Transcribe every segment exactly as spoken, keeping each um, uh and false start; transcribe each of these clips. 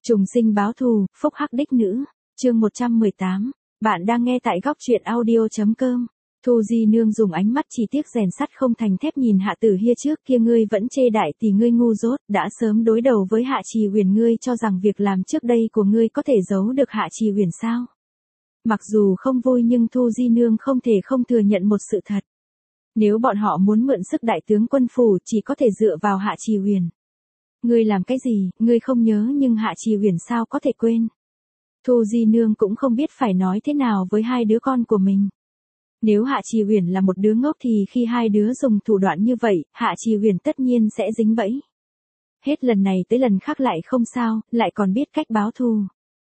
Trùng sinh báo thù, phúc hắc đích nữ, chương một trăm mười tám. Bạn đang nghe tại góc truyện audio.com. Thu Di Nương dùng ánh mắt chỉ tiếc rèn sắt không thành thép nhìn Hạ Tử Hiên trước kia ngươi vẫn chê đại tỷ ngươi ngu dốt, đã sớm đối đầu với Hạ Trì Huyền ngươi cho rằng việc làm trước đây của ngươi có thể giấu được Hạ Trì Huyền sao? Mặc dù không vui nhưng Thu Di Nương không thể không thừa nhận một sự thật. Nếu bọn họ muốn mượn sức đại tướng quân phủ chỉ có thể dựa vào Hạ Trì Huyền. Ngươi làm cái gì, ngươi không nhớ nhưng Hạ Trì Huyền sao có thể quên. Thu Di Nương cũng không biết phải nói thế nào với hai đứa con của mình. Nếu Hạ Trì Huyền là một đứa ngốc thì khi hai đứa dùng thủ đoạn như vậy, Hạ Trì Huyền tất nhiên sẽ dính bẫy. Hết lần này tới lần khác lại không sao, lại còn biết cách báo thù.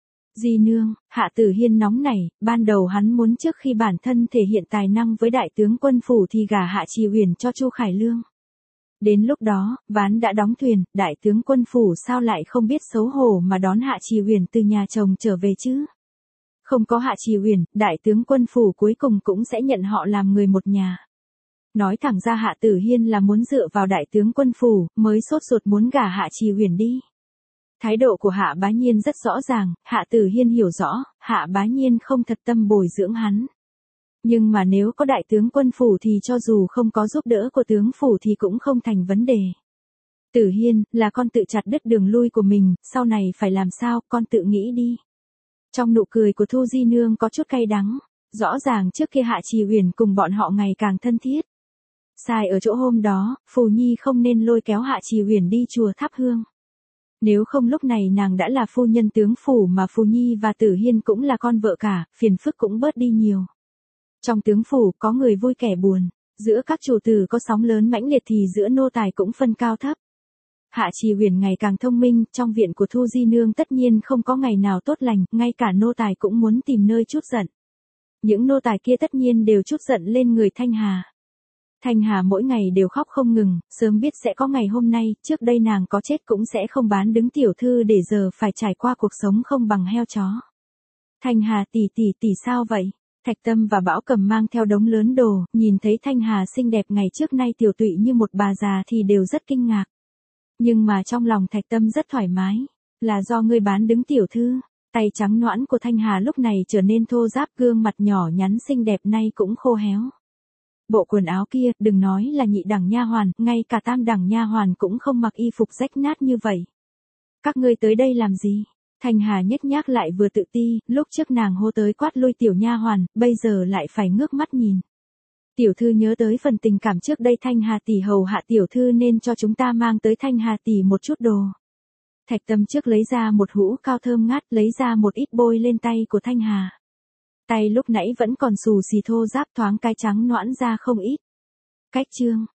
Di Nương, Hạ Tử Hiên nóng nảy, ban đầu hắn muốn trước khi bản thân thể hiện tài năng với đại tướng quân phủ thì gả Hạ Trì Huyền cho Chu Khải Lương. Đến lúc đó, ván đã đóng thuyền, đại tướng quân phủ sao lại không biết xấu hổ mà đón Hạ Trì Huyền từ nhà chồng trở về chứ? Không có Hạ Trì Huyền, đại tướng quân phủ cuối cùng cũng sẽ nhận họ làm người một nhà. Nói thẳng ra Hạ Tử Hiên là muốn dựa vào đại tướng quân phủ, mới sốt ruột muốn gả Hạ Trì Huyền đi. Thái độ của Hạ Bá Nhiên rất rõ ràng, Hạ Tử Hiên hiểu rõ, Hạ Bá Nhiên không thật tâm bồi dưỡng hắn. Nhưng mà nếu có đại tướng quân phủ thì cho dù không có giúp đỡ của tướng phủ thì cũng không thành vấn đề. Tử Hiên, là con tự chặt đứt đường lui của mình, sau này phải làm sao, con tự nghĩ đi. Trong nụ cười của Thu Di Nương có chút cay đắng, rõ ràng trước kia Hạ Trì Huyền cùng bọn họ ngày càng thân thiết. Sai ở chỗ hôm đó, Phù Nhi không nên lôi kéo Hạ Trì Huyền đi chùa thắp hương. Nếu không lúc này nàng đã là phu nhân tướng phủ mà Phù Nhi và Tử Hiên cũng là con vợ cả, phiền phức cũng bớt đi nhiều. Trong tướng phủ có người vui kẻ buồn, giữa các chủ tử có sóng lớn mãnh liệt thì giữa nô tài cũng phân cao thấp. Hạ Trì Huyền ngày càng thông minh, trong viện của Thu Di Nương tất nhiên không có ngày nào tốt lành, ngay cả nô tài cũng muốn tìm nơi trút giận. Những nô tài kia tất nhiên đều trút giận lên người Thanh Hà. Thanh Hà mỗi ngày đều khóc không ngừng, sớm biết sẽ có ngày hôm nay, trước đây nàng có chết cũng sẽ không bán đứng tiểu thư để giờ phải trải qua cuộc sống không bằng heo chó. Thanh Hà tỷ tỷ tỷ sao vậy? Thạch Tâm và Bảo Cầm mang theo đống lớn đồ, nhìn thấy Thanh Hà xinh đẹp ngày trước nay tiểu tụy như một bà già thì đều rất kinh ngạc. Nhưng mà trong lòng Thạch Tâm rất thoải mái, là do ngươi bán đứng tiểu thư. Tay trắng nõn của Thanh Hà lúc này trở nên thô ráp, gương mặt nhỏ nhắn xinh đẹp nay cũng khô héo. Bộ quần áo kia, đừng nói là nhị đẳng nha hoàn, ngay cả tam đẳng nha hoàn cũng không mặc y phục rách nát như vậy. Các ngươi tới đây làm gì? Thanh Hà nhếch nhác lại vừa tự ti, lúc trước nàng hô tới quát lui tiểu nha hoàn, bây giờ lại phải ngước mắt nhìn. Tiểu thư nhớ tới phần tình cảm trước đây Thanh Hà tỷ hầu hạ tiểu thư nên cho chúng ta mang tới Thanh Hà tỷ một chút đồ. Thạch Tâm trước lấy ra một hũ cao thơm ngát, lấy ra một ít bôi lên tay của Thanh Hà. Tay lúc nãy vẫn còn xù xì thô ráp, thoáng cái trắng nõn ra không ít. Cách chương,